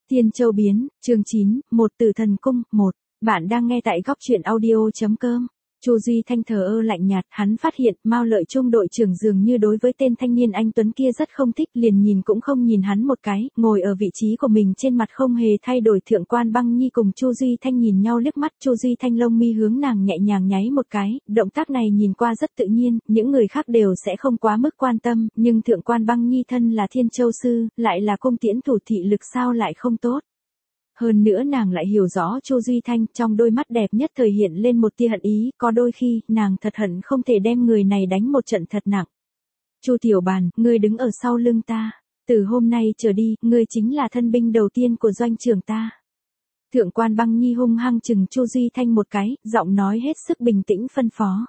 Tiên Châu biến, chương 9, một Tử Thần Cung, 1. Bạn đang nghe tại góc truyện audio.com. Chu Duy Thanh thờ ơ lạnh nhạt, hắn phát hiện Mao Lợi Trung đội trưởng dường như đối với tên thanh niên anh tuấn kia rất không thích, liền nhìn cũng không nhìn hắn một cái, ngồi ở vị trí của mình trên mặt không hề thay đổi. Thượng quan Băng Nhi cùng Chu Duy Thanh nhìn nhau liếc mắt, Chu Duy Thanh lông mi hướng nàng nhẹ nhàng nháy một cái, động tác này nhìn qua rất tự nhiên, những người khác đều sẽ không quá mức quan tâm, nhưng Thượng quan Băng Nhi thân là Thiên Châu sư, lại là cung tiễn thủ, thị lực sao lại không tốt. Hơn nữa nàng lại hiểu rõ Chu Duy Thanh, trong đôi mắt đẹp nhất thời hiện lên một tia hận ý, có đôi khi, nàng thật hận không thể đem người này đánh một trận thật nặng. Chu Tiểu Bàn, ngươi đứng ở sau lưng ta, từ hôm nay trở đi, ngươi chính là thân binh đầu tiên của doanh trưởng ta. Thượng quan Băng Nhi hung hăng chừng Chu Duy Thanh một cái, giọng nói hết sức bình tĩnh phân phó.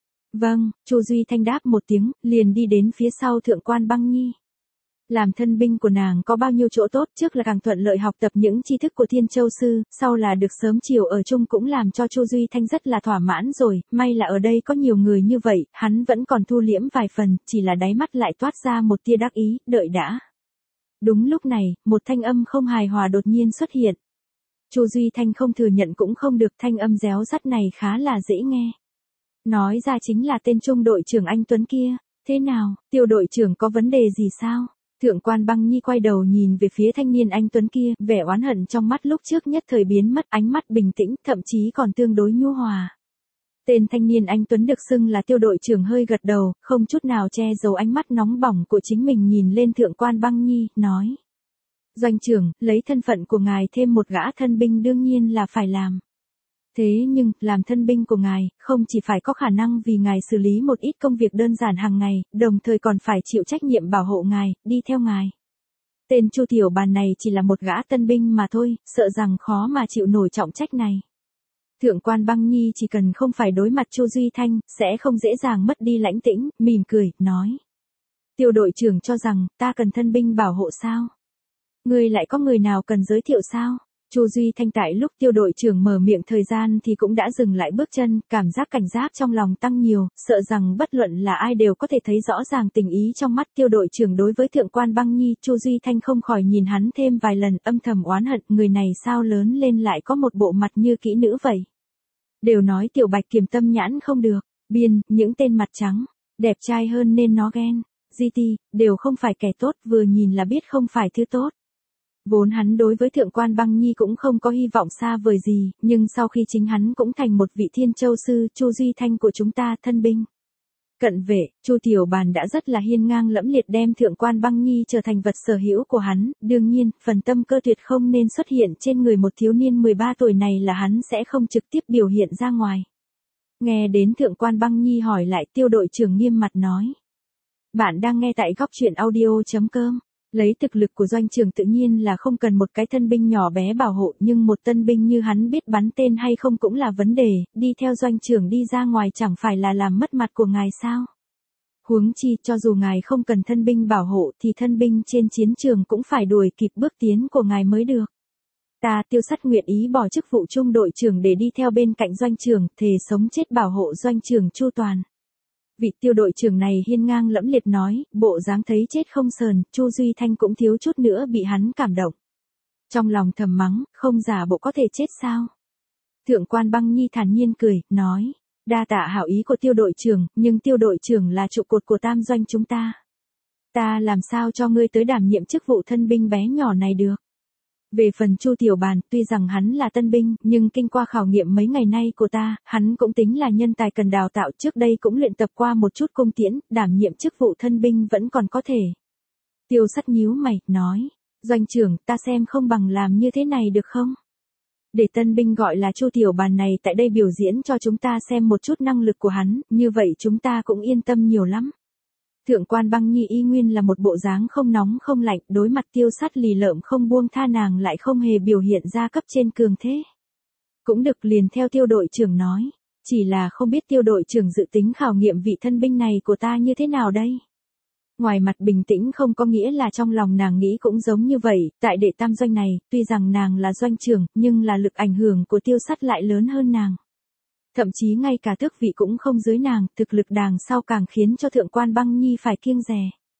Vâng, Chu Duy Thanh đáp một tiếng, liền đi đến phía sau Thượng quan Băng Nhi. Làm thân binh của nàng có bao nhiêu chỗ tốt, trước là càng thuận lợi học tập những tri thức của Thiên Châu sư, sau là được sớm chiều ở chung, cũng làm cho Chu Duy Thanh rất là thỏa mãn rồi, may là ở đây có nhiều người như vậy, hắn vẫn còn thu liễm vài phần, chỉ là đáy mắt lại toát ra một tia đắc ý, đợi đã. Đúng lúc này, một thanh âm không hài hòa đột nhiên xuất hiện. Chu Duy Thanh không thừa nhận cũng không được, thanh âm réo rắt này khá là dễ nghe. Nói ra chính là tên trung đội trưởng anh Tuấn kia, thế nào, Tiêu đội trưởng có vấn đề gì sao? Thượng quan Băng Nhi quay đầu nhìn về phía thanh niên anh tuấn kia, vẻ oán hận trong mắt lúc trước nhất thời biến mất, ánh mắt bình tĩnh, thậm chí còn tương đối nhu hòa. Tên thanh niên anh tuấn được xưng là Tiêu đội trưởng hơi gật đầu, không chút nào che giấu ánh mắt nóng bỏng của chính mình nhìn lên Thượng quan Băng Nhi, nói. Doanh trưởng, lấy thân phận của ngài thêm một gã thân binh đương nhiên là phải làm. Thế nhưng, làm thân binh của ngài, không chỉ phải có khả năng vì ngài xử lý một ít công việc đơn giản hàng ngày, đồng thời còn phải chịu trách nhiệm bảo hộ ngài, đi theo ngài. Tên Chu Tiểu Bàn này chỉ là một gã tân binh mà thôi, sợ rằng khó mà chịu nổi trọng trách này. Thượng quan Băng Nhi chỉ cần không phải đối mặt Chu Duy Thanh, sẽ không dễ dàng mất đi lãnh tĩnh, mỉm cười, nói. Tiêu đội trưởng cho rằng, ta cần thân binh bảo hộ sao? Ngươi lại có người nào cần giới thiệu sao? Chu Duy Thanh tại lúc Tiêu đội trưởng mở miệng thời gian thì cũng đã dừng lại bước chân, cảm giác cảnh giác trong lòng tăng nhiều, sợ rằng bất luận là ai đều có thể thấy rõ ràng tình ý trong mắt Tiêu đội trưởng đối với Thượng quan Băng Nhi. Chu Duy Thanh không khỏi nhìn hắn thêm vài lần, âm thầm oán hận, người này sao lớn lên lại có một bộ mặt như kỹ nữ vậy. Đều nói Tiểu Bạch Kiểm tâm nhãn không được, biên, những tên mặt trắng, đẹp trai hơn nên nó ghen, GT, đều không phải kẻ tốt, vừa nhìn là biết không phải thứ tốt. Vốn hắn đối với Thượng quan Băng Nhi cũng không có hy vọng xa vời gì, nhưng sau khi chính hắn cũng thành một vị Thiên Châu sư, Chu Duy Thanh của chúng ta, thân binh. Cận vệ, Chu Tiểu Bàn đã rất là hiên ngang lẫm liệt đem Thượng quan Băng Nhi trở thành vật sở hữu của hắn, đương nhiên, phần tâm cơ tuyệt không nên xuất hiện trên người một thiếu niên 13 tuổi này là hắn sẽ không trực tiếp biểu hiện ra ngoài. Nghe đến Thượng quan Băng Nhi hỏi lại, Tiêu đội trưởng nghiêm mặt nói. Bạn đang nghe tại góc truyện audio.com. Lấy thực lực của doanh trưởng tự nhiên là không cần một cái thân binh nhỏ bé bảo hộ, nhưng một tân binh như hắn biết bắn tên hay không cũng là vấn đề, đi theo doanh trưởng đi ra ngoài chẳng phải là làm mất mặt của ngài sao? Huống chi, cho dù ngài không cần thân binh bảo hộ thì thân binh trên chiến trường cũng phải đuổi kịp bước tiến của ngài mới được. Ta Tiêu Sắt nguyện ý bỏ chức vụ trung đội trưởng để đi theo bên cạnh doanh trưởng, thề sống chết bảo hộ doanh trưởng chu toàn. Vị Tiêu đội trưởng này hiên ngang lẫm liệt nói, bộ dáng thấy chết không sờn, Chu Duy Thanh cũng thiếu chút nữa bị hắn cảm động. Trong lòng thầm mắng, không giả bộ có thể chết sao? Thượng quan Băng Nhi thản nhiên cười, nói, đa tạ hảo ý của Tiêu đội trưởng, nhưng Tiêu đội trưởng là trụ cột của tam doanh chúng ta. Ta làm sao cho ngươi tới đảm nhiệm chức vụ thân binh bé nhỏ này được? Về phần Chu Tiểu Bàn, tuy rằng hắn là tân binh, nhưng kinh qua khảo nghiệm mấy ngày nay của ta, hắn cũng tính là nhân tài cần đào tạo, trước đây cũng luyện tập qua một chút cung tiễn, đảm nhiệm chức vụ thân binh vẫn còn có thể. Tiêu Sắt nhíu mày, nói, doanh trưởng, ta xem không bằng làm như thế này được không? Để tân binh gọi là Chu Tiểu Bàn này tại đây biểu diễn cho chúng ta xem một chút năng lực của hắn, như vậy chúng ta cũng yên tâm nhiều lắm. Thượng quan Băng Nhi y nguyên là một bộ dáng không nóng không lạnh, đối mặt Tiêu Sắt lì lợm không buông tha, nàng lại không hề biểu hiện ra cấp trên cường thế. Cũng được, liền theo Tiêu đội trưởng nói, chỉ là không biết Tiêu đội trưởng dự tính khảo nghiệm vị thân binh này của ta như thế nào đây? Ngoài mặt bình tĩnh không có nghĩa là trong lòng nàng nghĩ cũng giống như vậy, tại đệ tam doanh này, tuy rằng nàng là doanh trưởng, nhưng là lực ảnh hưởng của Tiêu Sắt lại lớn hơn nàng. Thậm chí ngay cả tước vị cũng không dưới nàng, thực lực đàng sau càng khiến cho Thượng quan Băng Nhi phải kiêng dè.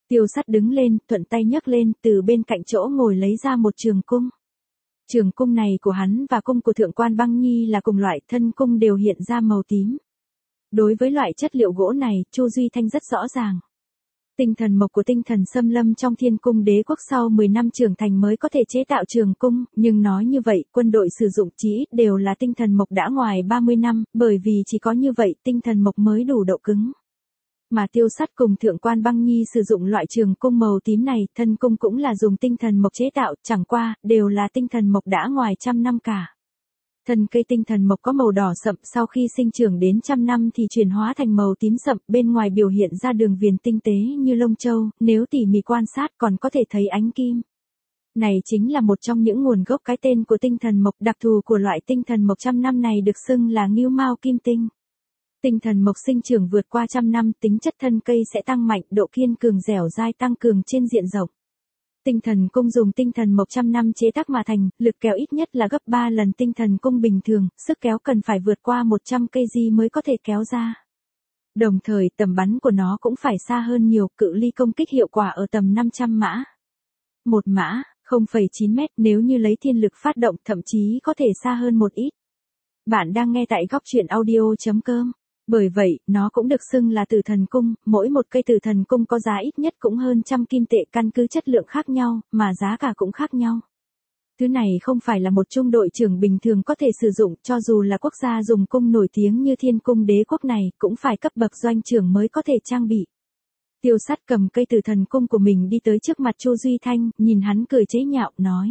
Tiêu Sắt đứng lên, thuận tay nhấc lên, từ bên cạnh chỗ ngồi lấy ra một trường cung. Trường cung này của hắn và cung của Thượng quan Băng Nhi là cùng loại, thân cung đều hiện ra màu tím. Đối với loại chất liệu gỗ này, Chu Duy Thanh rất rõ ràng. Tinh thần mộc của tinh thần xâm lâm trong Thiên Cung Đế quốc sau 10 năm trưởng thành mới có thể chế tạo trường cung, nhưng nói như vậy, quân đội sử dụng chí ít đều là tinh thần mộc đã ngoài 30 năm, bởi vì chỉ có như vậy tinh thần mộc mới đủ độ cứng. Mà Tiêu Sắt cùng Thượng quan Băng Nhi sử dụng loại trường cung màu tím này, thân cung cũng là dùng tinh thần mộc chế tạo, chẳng qua, đều là tinh thần mộc đã ngoài trăm năm cả. Thân cây tinh thần mộc có màu đỏ sậm, sau khi sinh trưởng đến trăm năm thì chuyển hóa thành màu tím sậm, bên ngoài biểu hiện ra đường viền tinh tế như lông châu, nếu tỉ mỉ quan sát còn có thể thấy ánh kim. Này chính là một trong những nguồn gốc cái tên của tinh thần mộc, đặc thù của loại tinh thần mộc trăm năm này được xưng là Ngưu Mao Kim Tinh. Tinh thần mộc sinh trưởng vượt qua trăm năm, tính chất thân cây sẽ tăng mạnh, độ kiên cường dẻo dai tăng cường trên diện rộng. Tinh thần cung dùng tinh thần mộc trăm năm chế tác mà thành, lực kéo ít nhất là gấp 3 lần tinh thần cung bình thường, sức kéo cần phải vượt qua 100 kg mới có thể kéo ra. Đồng thời tầm bắn của nó cũng phải xa hơn nhiều, cự ly công kích hiệu quả ở tầm 500 mã. Một mã, 0,9 mét, nếu như lấy thiên lực phát động thậm chí có thể xa hơn một ít. Bạn đang nghe tại góc truyện audio.com. Bởi vậy, nó cũng được xưng là tử thần cung, mỗi một cây tử thần cung có giá ít nhất cũng hơn 100 kim tệ, căn cứ chất lượng khác nhau, mà giá cả cũng khác nhau. Thứ này không phải là một trung đội trưởng bình thường có thể sử dụng, cho dù là quốc gia dùng cung nổi tiếng như Thiên Cung Đế quốc này, cũng phải cấp bậc doanh trưởng mới có thể trang bị. Tiêu Sắt cầm cây tử thần cung của mình đi tới trước mặt Chu Duy Thanh, nhìn hắn cười chế nhạo, nói.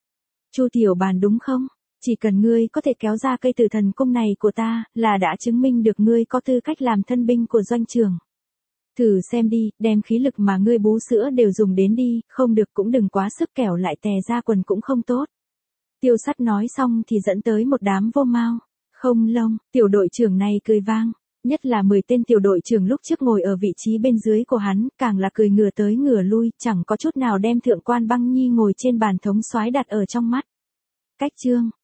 Chu tiểu bàn đúng không? Chỉ cần ngươi có thể kéo ra cây tử thần cung này của ta, là đã chứng minh được ngươi có tư cách làm thân binh của doanh trưởng. Thử xem đi, đem khí lực mà ngươi bú sữa đều dùng đến đi, không được cũng đừng quá sức, kẻo lại tè ra quần cũng không tốt. Tiêu Sắt nói xong thì dẫn tới một đám vô mao. Không lông, tiểu đội trưởng này cười vang. Nhất là 10 tên tiểu đội trưởng lúc trước ngồi ở vị trí bên dưới của hắn, càng là cười ngửa tới ngửa lui, chẳng có chút nào đem Thượng quan Băng Nhi ngồi trên bàn thống soái đặt ở trong mắt. Cách chương.